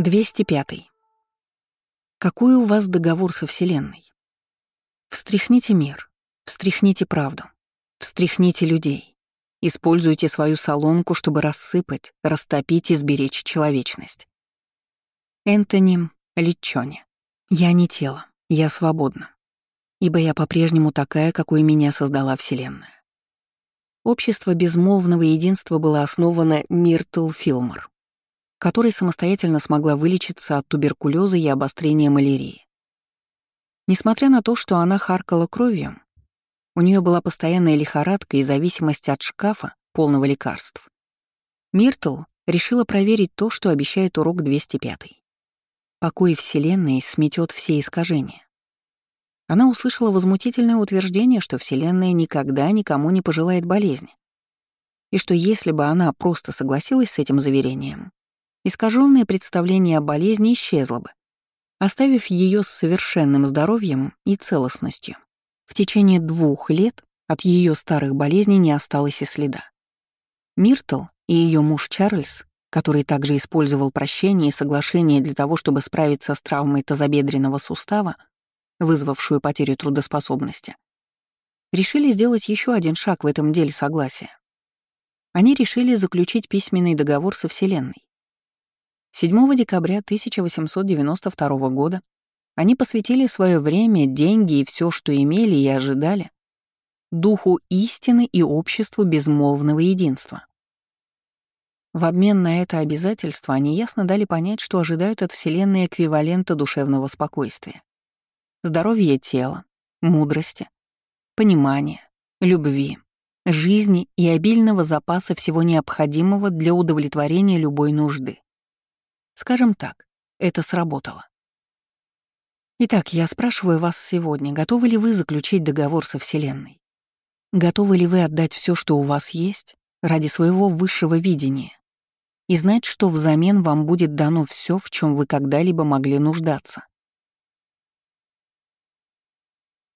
205. Какой у вас договор со Вселенной? Встряхните мир, встряхните правду, встряхните людей. Используйте свою соломку, чтобы рассыпать, растопить и сберечь человечность. Энтони Личчони. Я не тело, я свободна, ибо я по-прежнему такая, какой меня создала Вселенная. Общество безмолвного единства было основано Миртл Филмор, которая самостоятельно смогла вылечиться от туберкулеза и обострения малярии. Несмотря на то, что она харкала кровью, у нее была постоянная лихорадка и зависимость от шкафа, полного лекарств. Миртл решила проверить то, что обещает урок 205. Покой Вселенной сметет все искажения. Она услышала возмутительное утверждение, что Вселенная никогда никому не пожелает болезни, и что если бы она просто согласилась с этим заверением, искаженное представление о болезни исчезло бы, оставив ее с совершенным здоровьем и целостностью. В течение 2 лет от ее старых болезней не осталось и следа. Миртл и ее муж Чарльз, который также использовал прощение и соглашение для того, чтобы справиться с травмой тазобедренного сустава, вызвавшую потерю трудоспособности, решили сделать еще один шаг в этом деле согласия. Они решили заключить письменный договор со Вселенной. 7 декабря 1892 года они посвятили свое время, деньги и все, что имели и ожидали, духу истины и обществу безмолвного единства. В обмен на это обязательство они ясно дали понять, что ожидают от Вселенной эквивалента душевного спокойствия, здоровья тела, мудрости, понимания, любви, жизни и обильного запаса всего необходимого для удовлетворения любой нужды. Скажем так, это сработало. Итак, я спрашиваю вас сегодня, готовы ли вы заключить договор со Вселенной? Готовы ли вы отдать все, что у вас есть, ради своего высшего видения, и знать, что взамен вам будет дано все, в чем вы когда-либо могли нуждаться?